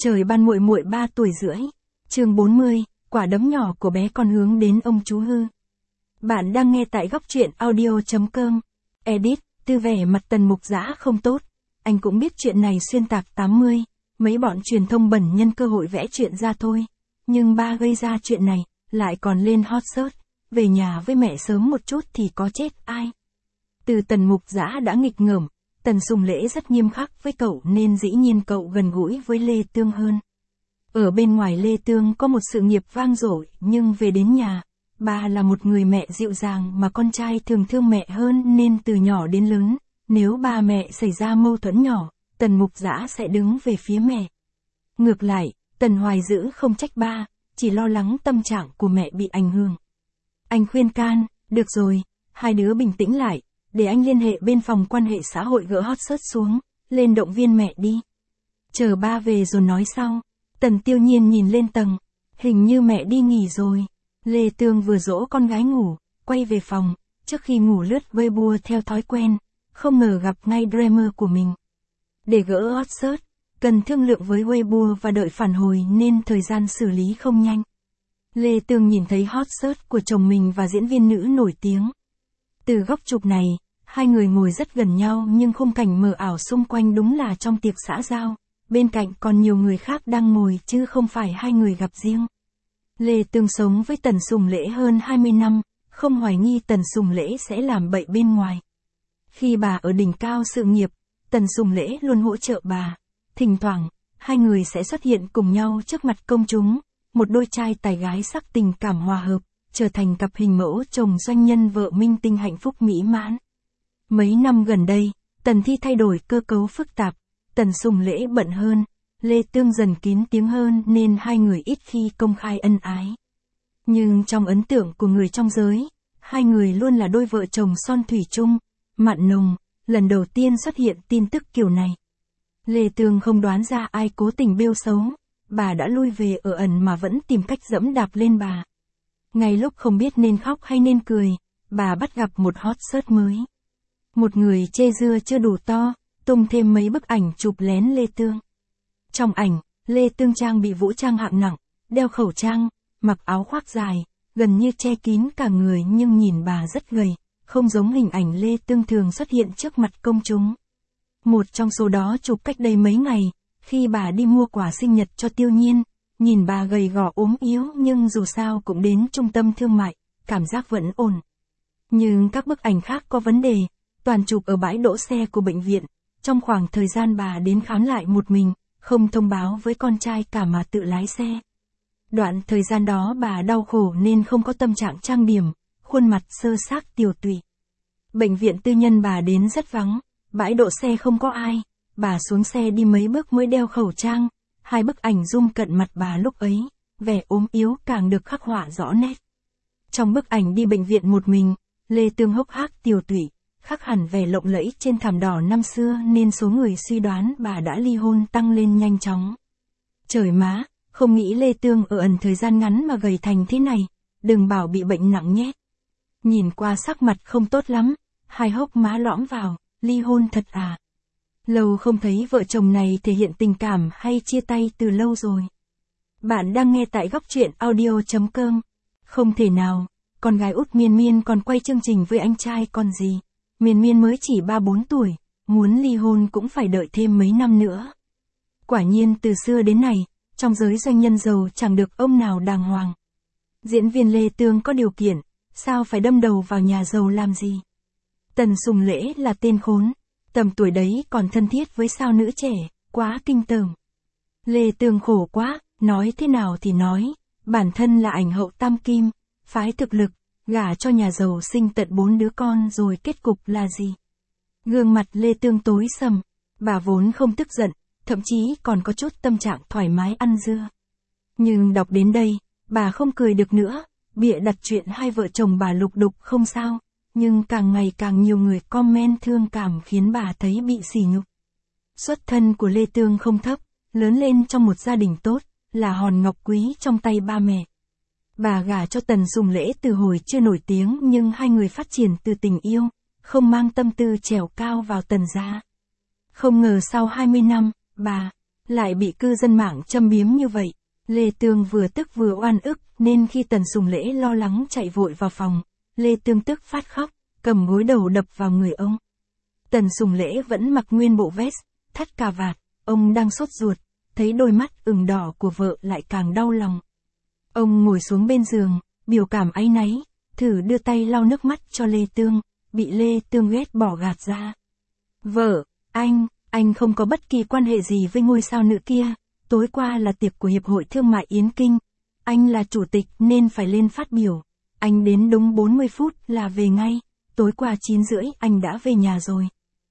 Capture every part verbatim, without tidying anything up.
Trời ban muội muội ba tuổi rưỡi. Chương bốn mươi, quả đấm nhỏ của bé con hướng đến ông chú hư. Bạn đang nghe tại góc truyện audio chấm com. Edit, tư vẻ mặt Tần Mục Dã không tốt. Anh cũng biết chuyện này xuyên tạc tám mươi, mấy bọn truyền thông bẩn nhân cơ hội vẽ chuyện ra thôi. Nhưng ba gây ra chuyện này, lại còn lên hot search. Về nhà với mẹ sớm một chút thì có chết ai. Từ Tần Mục Dã đã nghịch ngợm, Tần Sùng Lễ rất nghiêm khắc với cậu nên dĩ nhiên cậu gần gũi với Lê Tương hơn. Ở bên ngoài Lê Tương có một sự nghiệp vang dội, nhưng về đến nhà, bà là một người mẹ dịu dàng mà con trai thường thương mẹ hơn nên từ nhỏ đến lớn, nếu ba mẹ xảy ra mâu thuẫn nhỏ, Tần Mục Dã sẽ đứng về phía mẹ. Ngược lại, Tần Hoài Dữ không trách ba, chỉ lo lắng tâm trạng của mẹ bị ảnh hưởng. Anh khuyên can, được rồi, hai đứa bình tĩnh lại, để anh liên hệ bên phòng quan hệ xã hội gỡ hot search xuống, lên động viên mẹ đi. Chờ ba về rồi nói sau. Tần Tiêu Nhiên nhìn lên tầng, hình như mẹ đi nghỉ rồi. Lê Tương vừa dỗ con gái ngủ, quay về phòng, trước khi ngủ lướt Weibo theo thói quen, không ngờ gặp ngay Dreamer của mình. Để gỡ hot search, cần thương lượng với Weibo và đợi phản hồi nên thời gian xử lý không nhanh. Lê Tương nhìn thấy hot search của chồng mình và diễn viên nữ nổi tiếng. Từ góc chụp này, hai người ngồi rất gần nhau nhưng khung cảnh mờ ảo xung quanh đúng là trong tiệc xã giao, bên cạnh còn nhiều người khác đang ngồi chứ không phải hai người gặp riêng. Lê Tương sống với Tần Sùng Lễ hơn hai mươi năm, không hoài nghi Tần Sùng Lễ sẽ làm bậy bên ngoài. Khi bà ở đỉnh cao sự nghiệp, Tần Sùng Lễ luôn hỗ trợ bà. Thỉnh thoảng, hai người sẽ xuất hiện cùng nhau trước mặt công chúng, một đôi trai tài gái sắc tình cảm hòa hợp, trở thành cặp hình mẫu chồng doanh nhân vợ minh tinh hạnh phúc mỹ mãn. Mấy năm gần đây, Tần Thi thay đổi cơ cấu phức tạp, Tần Sùng Lễ bận hơn, Lê Tương dần kín tiếng hơn nên hai người ít khi công khai ân ái. Nhưng trong ấn tượng của người trong giới, hai người luôn là đôi vợ chồng son thủy chung, mặn nồng, lần đầu tiên xuất hiện tin tức kiểu này. Lê Tương không đoán ra ai cố tình bêu xấu, bà đã lui về ở ẩn mà vẫn tìm cách dẫm đạp lên bà. Ngay lúc không biết nên khóc hay nên cười, bà bắt gặp một hot search mới. Một người chê dưa chưa đủ to, tung thêm mấy bức ảnh chụp lén Lê Tương. Trong ảnh, Lê Tương trang bị vũ trang hạng nặng, đeo khẩu trang, mặc áo khoác dài, gần như che kín cả người nhưng nhìn bà rất gầy, không giống hình ảnh Lê Tương thường xuất hiện trước mặt công chúng. Một trong số đó chụp cách đây mấy ngày, khi bà đi mua quà sinh nhật cho Tiêu Nhiên, nhìn bà gầy gò ốm yếu nhưng dù sao cũng đến trung tâm thương mại, cảm giác vẫn ổn. Nhưng các bức ảnh khác có vấn đề, toàn chụp ở bãi đỗ xe của bệnh viện, trong khoảng thời gian bà đến khám lại một mình, không thông báo với con trai cả mà tự lái xe. Đoạn thời gian đó bà đau khổ nên không có tâm trạng trang điểm, khuôn mặt sơ xác tiều tụy. Bệnh viện tư nhân bà đến rất vắng, bãi đỗ xe không có ai, bà xuống xe đi mấy bước mới đeo khẩu trang, hai bức ảnh zoom cận mặt bà lúc ấy, vẻ ốm yếu càng được khắc họa rõ nét. Trong bức ảnh đi bệnh viện một mình, Lê Tương hốc hác tiều tụy, khắc hẳn vẻ lộng lẫy trên thảm đỏ năm xưa nên số người suy đoán bà đã ly hôn tăng lên nhanh chóng. Trời má, không nghĩ Lê Tương ở ẩn thời gian ngắn mà gầy thành thế này, đừng bảo bị bệnh nặng nhé. Nhìn qua sắc mặt không tốt lắm, hai hốc má lõm vào, ly hôn thật à? Lâu không thấy vợ chồng này thể hiện tình cảm hay chia tay từ lâu rồi. Bạn đang nghe tại góc truyện audio chấm com. Không thể nào, con gái út Miên Miên còn quay chương trình với anh trai còn gì. Miên Miên mới chỉ ba bốn tuổi, muốn ly hôn cũng phải đợi thêm mấy năm nữa. Quả nhiên từ xưa đến nay, trong giới doanh nhân giàu chẳng được ông nào đàng hoàng. Diễn viên Lê Tương có điều kiện, sao phải đâm đầu vào nhà giàu làm gì? Tần Sùng Lễ là tên khốn, tầm tuổi đấy còn thân thiết với sao nữ trẻ, quá kinh tởm. Lê Tương khổ quá, nói thế nào thì nói, bản thân là ảnh hậu tam kim, phái thực lực, gả cho nhà giàu sinh tận bốn đứa con rồi kết cục là gì? Gương mặt Lê Tương tối sầm, bà vốn không tức giận, thậm chí còn có chút tâm trạng thoải mái ăn dưa. Nhưng đọc đến đây, bà không cười được nữa, bịa đặt chuyện hai vợ chồng bà lục đục không sao, nhưng càng ngày càng nhiều người comment thương cảm khiến bà thấy bị sỉ nhục. Xuất thân của Lê Tương không thấp, lớn lên trong một gia đình tốt, là hòn ngọc quý trong tay ba mẹ. Bà gả cho Tần Sùng Lễ từ hồi chưa nổi tiếng nhưng hai người phát triển từ tình yêu, không mang tâm tư trèo cao vào Tần gia. Không ngờ sau hai mươi năm, bà, lại bị cư dân mạng châm biếm như vậy. Lê Tương vừa tức vừa oan ức, nên khi Tần Sùng Lễ lo lắng chạy vội vào phòng, Lê Tương tức phát khóc, cầm gối đầu đập vào người ông. Tần Sùng Lễ vẫn mặc nguyên bộ vest, thắt cà vạt, ông đang sốt ruột, thấy đôi mắt ửng đỏ của vợ lại càng đau lòng. Ông ngồi xuống bên giường, biểu cảm áy náy, thử đưa tay lau nước mắt cho Lê Tương, bị Lê Tương ghét bỏ gạt ra. Vợ, anh, anh không có bất kỳ quan hệ gì với ngôi sao nữ kia, tối qua là tiệc của Hiệp hội Thương mại Yến Kinh, anh là chủ tịch nên phải lên phát biểu, anh đến đúng bốn mươi phút là về ngay, tối qua chín rưỡi anh đã về nhà rồi.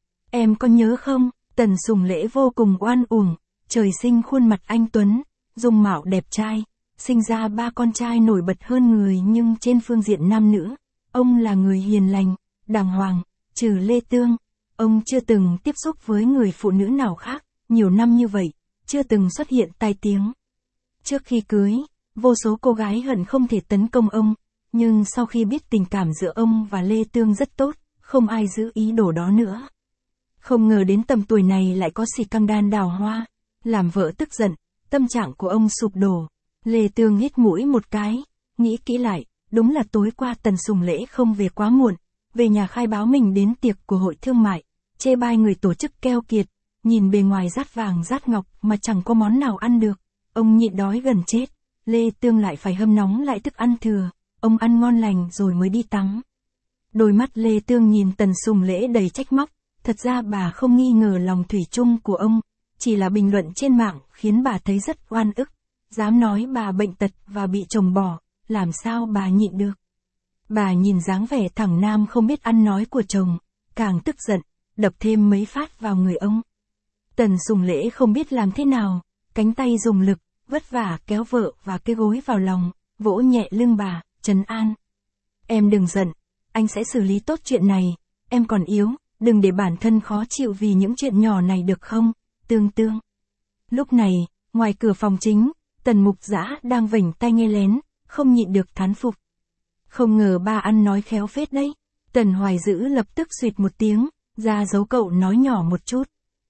Em có nhớ không? Tần Sùng Lễ vô cùng oan uổng, trời sinh khuôn mặt anh tuấn, dung mạo đẹp trai, sinh ra ba con trai nổi bật hơn người, nhưng trên phương diện nam nữ, ông là người hiền lành, đàng hoàng, trừ Lê Tương, ông chưa từng tiếp xúc với người phụ nữ nào khác, nhiều năm như vậy, chưa từng xuất hiện tai tiếng. Trước khi cưới, vô số cô gái hận không thể tấn công ông, nhưng sau khi biết tình cảm giữa ông và Lê Tương rất tốt, không ai giữ ý đồ đó nữa. Không ngờ đến tầm tuổi này lại có xì căng đan đào hoa, làm vợ tức giận, tâm trạng của ông sụp đổ. Lê Tương hít mũi một cái, nghĩ kỹ lại, đúng là tối qua Tần Sùng Lễ không về quá muộn, về nhà khai báo mình đến tiệc của Hội Thương mại, chê bai người tổ chức keo kiệt, nhìn bề ngoài rát vàng rát ngọc mà chẳng có món nào ăn được, ông nhịn đói gần chết, Lê Tương lại phải hâm nóng lại thức ăn thừa, ông ăn ngon lành rồi mới đi tắm. Đôi mắt Lê Tương nhìn Tần Sùng Lễ đầy trách móc, thật ra bà không nghi ngờ lòng thủy chung của ông, chỉ là bình luận trên mạng khiến bà thấy rất oan ức, dám nói bà bệnh tật và bị chồng bỏ, làm sao bà nhịn được. Bà nhìn dáng vẻ thẳng nam không biết ăn nói của chồng, càng tức giận, đập thêm mấy phát vào người ông. Tần Sùng Lễ không biết làm thế nào, cánh tay dùng lực, vất vả kéo vợ và cái gối vào lòng, vỗ nhẹ lưng bà, trấn an. Em đừng giận, anh sẽ xử lý tốt chuyện này, em còn yếu, đừng để bản thân khó chịu vì những chuyện nhỏ này được không, Tương Tương. Lúc này, ngoài cửa phòng chính, Tần Mục Dã đang vểnh tai nghe lén, không nhịn được thán phục. Không ngờ ba ăn nói khéo phết đấy. Tần Hoài Dữ lập tức xuyệt một tiếng, ra dấu cậu nói nhỏ một chút.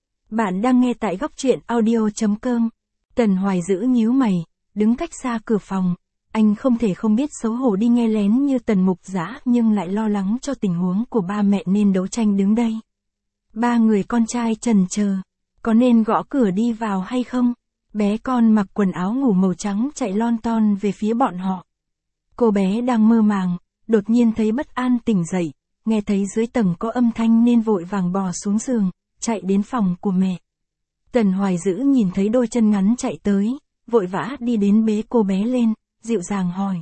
Bạn đang nghe tại góc truyện audio chấm com. Tần Hoài Dữ nhíu mày, đứng cách xa cửa phòng. Anh không thể không biết xấu hổ đi nghe lén như Tần Mục Dã, nhưng lại lo lắng cho tình huống của ba mẹ nên đấu tranh đứng đây. Ba người con trai chần chờ, có nên gõ cửa đi vào hay không? Bé con mặc quần áo ngủ màu trắng chạy lon ton về phía bọn họ. Cô bé đang mơ màng, đột nhiên thấy bất an tỉnh dậy, nghe thấy dưới tầng có âm thanh nên vội vàng bò xuống giường, chạy đến phòng của mẹ. Tần Hoài Dữ nhìn thấy đôi chân ngắn chạy tới, vội vã đi đến bế cô bé lên, dịu dàng hỏi.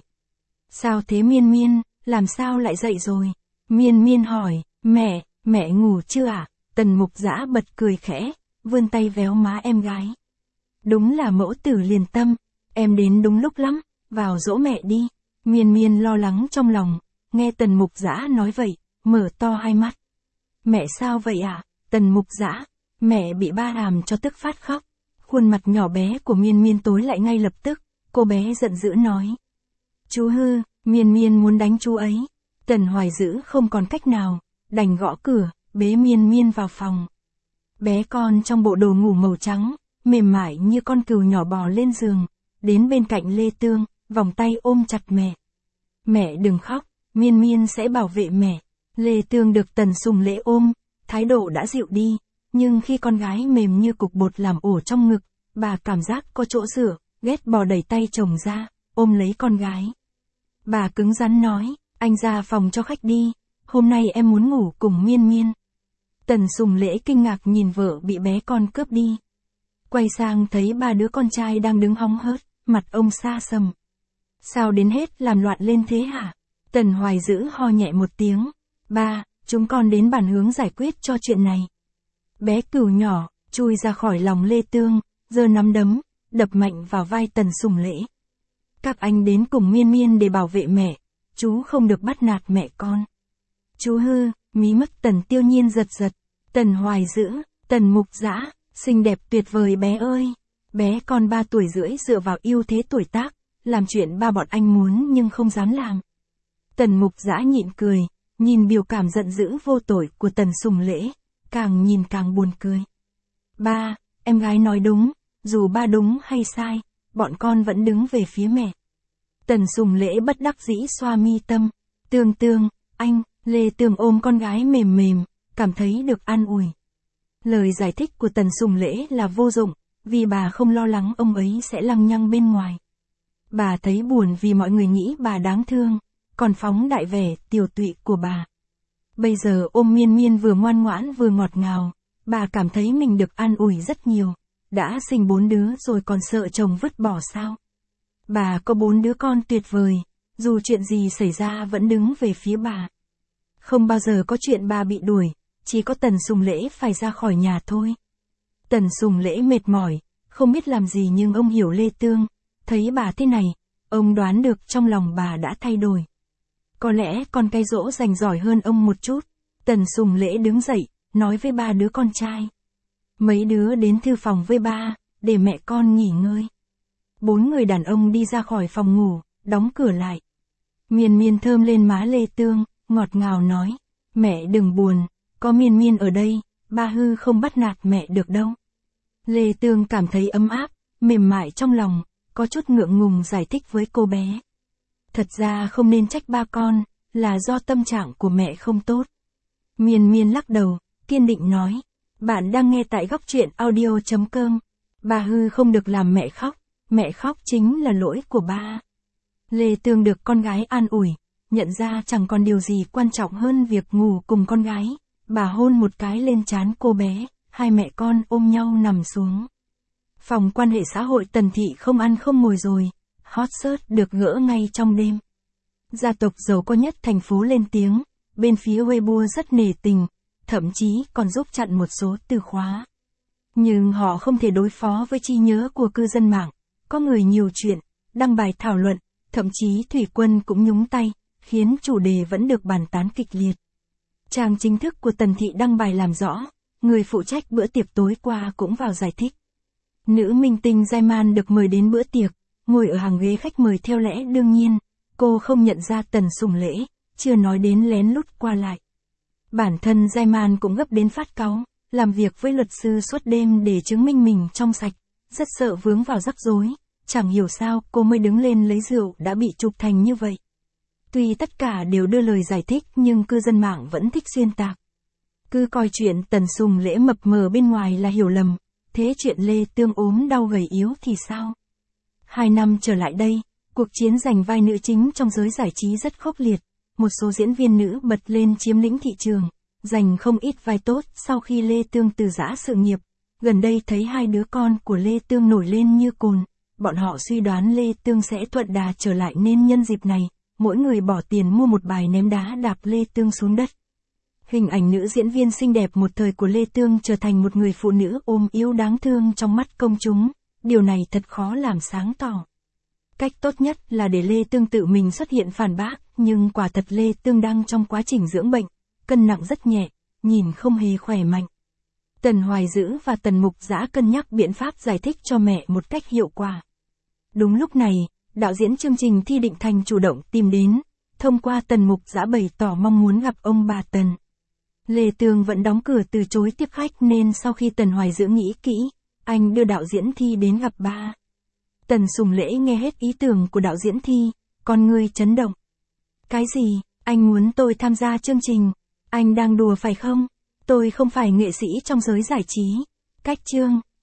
Sao thế Miên Miên, làm sao lại dậy rồi? Miên Miên hỏi, mẹ, mẹ ngủ chưa ạ? À? Tần Mục Dã bật cười khẽ, vươn tay véo má em gái. Đúng là mẫu tử liền tâm, em đến đúng lúc lắm, vào dỗ mẹ đi. Miên Miên lo lắng trong lòng, nghe Tần Mục Dã nói vậy, mở to hai mắt. Mẹ sao vậy ạ? À? Tần Mục Dã, mẹ bị ba làm cho tức phát khóc. Khuôn mặt nhỏ bé của Miên Miên tối lại ngay lập tức, cô bé giận dữ nói. Chú hư, Miên Miên muốn đánh chú ấy. Tần Hoài Dữ không còn cách nào, đành gõ cửa, bế Miên Miên vào phòng. Bé con trong bộ đồ ngủ màu trắng, mềm mại như con cừu nhỏ bò lên giường, đến bên cạnh Lê Tương, vòng tay ôm chặt mẹ. Mẹ đừng khóc, Miên Miên sẽ bảo vệ mẹ. Lê Tương được Tần Sùng Lễ ôm, thái độ đã dịu đi, nhưng khi con gái mềm như cục bột làm ổ trong ngực, bà cảm giác có chỗ dựa, ghét bỏ đẩy tay chồng ra, ôm lấy con gái. Bà cứng rắn nói, anh ra phòng cho khách đi, hôm nay em muốn ngủ cùng Miên Miên. Tần Sùng Lễ kinh ngạc nhìn vợ bị bé con cướp đi. Quay sang thấy ba đứa con trai đang đứng hóng hớt, mặt ông xa sầm. Sao đến hết làm loạn lên thế hả? Tần Hoài Dữ ho nhẹ một tiếng. Ba, chúng con đến bàn hướng giải quyết cho chuyện này. Bé cừu nhỏ, chui ra khỏi lòng Lê Tương, giơ nắm đấm, đập mạnh vào vai Tần Sùng Lễ. Các anh đến cùng Miên Miên để bảo vệ mẹ, chú không được bắt nạt mẹ con. Chú hư, mí mắt Tần Tiêu Nhiên giật giật. Tần Hoài Dữ, Tần Mục Dã, xinh đẹp tuyệt vời bé ơi. Bé con ba tuổi rưỡi dựa vào ưu thế tuổi tác, làm chuyện ba bọn anh muốn nhưng không dám làm. Tần Mục Dã nhịn cười, nhìn biểu cảm giận dữ vô tội của Tần Sùng Lễ, càng nhìn càng buồn cười. Ba, em gái nói đúng, dù ba đúng hay sai, bọn con vẫn đứng về phía mẹ. Tần Sùng Lễ bất đắc dĩ xoa mi tâm. Tương Tương, anh, Lê Tương ôm con gái mềm mềm, cảm thấy được an ủi. Lời giải thích của Tần Sùng Lễ là vô dụng, vì bà không lo lắng ông ấy sẽ lăng nhăng bên ngoài. Bà thấy buồn vì mọi người nghĩ bà đáng thương, còn phóng đại vẻ tiều tụy của bà. Bây giờ ôm Miên Miên vừa ngoan ngoãn vừa ngọt ngào, bà cảm thấy mình được an ủi rất nhiều. Đã sinh bốn đứa rồi còn sợ chồng vứt bỏ sao? Bà có bốn đứa con tuyệt vời, dù chuyện gì xảy ra vẫn đứng về phía bà. Không bao giờ có chuyện bà bị đuổi, chỉ có Tần Sùng Lễ phải ra khỏi nhà thôi. Tần Sùng Lễ mệt mỏi, không biết làm gì nhưng ông hiểu Lê Tương. Thấy bà thế này, ông đoán được trong lòng bà đã thay đổi. Có lẽ con cây dỗ dành giỏi hơn ông một chút. Tần Sùng Lễ đứng dậy, nói với ba đứa con trai. Mấy đứa đến thư phòng với ba, để mẹ con nghỉ ngơi. Bốn người đàn ông đi ra khỏi phòng ngủ, đóng cửa lại. Miên Miên thơm lên má Lê Tương, ngọt ngào nói. Mẹ đừng buồn, có Miên Miên ở đây, ba hư không bắt nạt mẹ được đâu. Lê Tương cảm thấy ấm áp, mềm mại trong lòng, có chút ngượng ngùng giải thích với cô bé. Thật ra không nên trách ba con, là do tâm trạng của mẹ không tốt. Miên Miên lắc đầu, kiên định nói. Bạn đang nghe tại góc truyện audio chấm com. Ba hư không được làm mẹ khóc, mẹ khóc chính là lỗi của ba. Lê Tương được con gái an ủi, nhận ra chẳng còn điều gì quan trọng hơn việc ngủ cùng con gái. Bà hôn một cái lên trán cô bé, hai mẹ con ôm nhau nằm xuống. Phòng quan hệ xã hội Tần thị không ăn không ngồi rồi, hot search được gỡ ngay trong đêm. Gia tộc giàu có nhất thành phố lên tiếng, bên phía Weibo rất nể tình, thậm chí còn giúp chặn một số từ khóa. Nhưng họ không thể đối phó với trí nhớ của cư dân mạng, có người nhiều chuyện, đăng bài thảo luận, thậm chí Thủy Quân cũng nhúng tay, khiến chủ đề vẫn được bàn tán kịch liệt. Trang chính thức của Tần thị đăng bài làm rõ, người phụ trách bữa tiệc tối qua cũng vào giải thích. Nữ minh tinh Giai Man được mời đến bữa tiệc, ngồi ở hàng ghế khách mời theo lẽ đương nhiên, cô không nhận ra Tần Sùng Lễ, chưa nói đến lén lút qua lại. Bản thân Giai Man cũng gấp đến phát cáu, làm việc với luật sư suốt đêm để chứng minh mình trong sạch, rất sợ vướng vào rắc rối, chẳng hiểu sao cô mới đứng lên lấy rượu đã bị chụp thành như vậy. Tuy tất cả đều đưa lời giải thích nhưng cư dân mạng vẫn thích xuyên tạc. Cứ coi chuyện Tần Sùng Lễ mập mờ bên ngoài là hiểu lầm, thế chuyện Lê Tương ốm đau gầy yếu thì sao? Hai năm trở lại đây, cuộc chiến giành vai nữ chính trong giới giải trí rất khốc liệt, một số diễn viên nữ bật lên chiếm lĩnh thị trường, giành không ít vai tốt sau khi Lê Tương từ giã sự nghiệp. Gần đây thấy hai đứa con của Lê Tương nổi lên như cồn, bọn họ suy đoán Lê Tương sẽ thuận đà trở lại nên nhân dịp này, mỗi người bỏ tiền mua một bài ném đá đạp Lê Tương xuống đất. Hình ảnh nữ diễn viên xinh đẹp một thời của Lê Tương trở thành một người phụ nữ ôm yếu đáng thương trong mắt công chúng, điều này thật khó làm sáng tỏ. Cách tốt nhất là để Lê Tương tự mình xuất hiện phản bác, nhưng quả thật Lê Tương đang trong quá trình dưỡng bệnh, cân nặng rất nhẹ, nhìn không hề khỏe mạnh. Tần Hoài Dữ và Tần Mục Dã cân nhắc biện pháp giải thích cho mẹ một cách hiệu quả. Đúng lúc này, đạo diễn chương trình Thi Định Thành chủ động tìm đến, thông qua Tần Mục Dã bày tỏ mong muốn gặp ông bà Tần. Lê Tương vẫn đóng cửa từ chối tiếp khách nên sau khi Tần Hoài Dữ nghĩ kỹ, anh đưa đạo diễn Thi đến gặp ba. Tần Sùng Lễ nghe hết ý tưởng của đạo diễn Thi, con người chấn động. Cái gì, anh muốn tôi tham gia chương trình? Anh đang đùa phải không? Tôi không phải nghệ sĩ trong giới giải trí. Cách chương.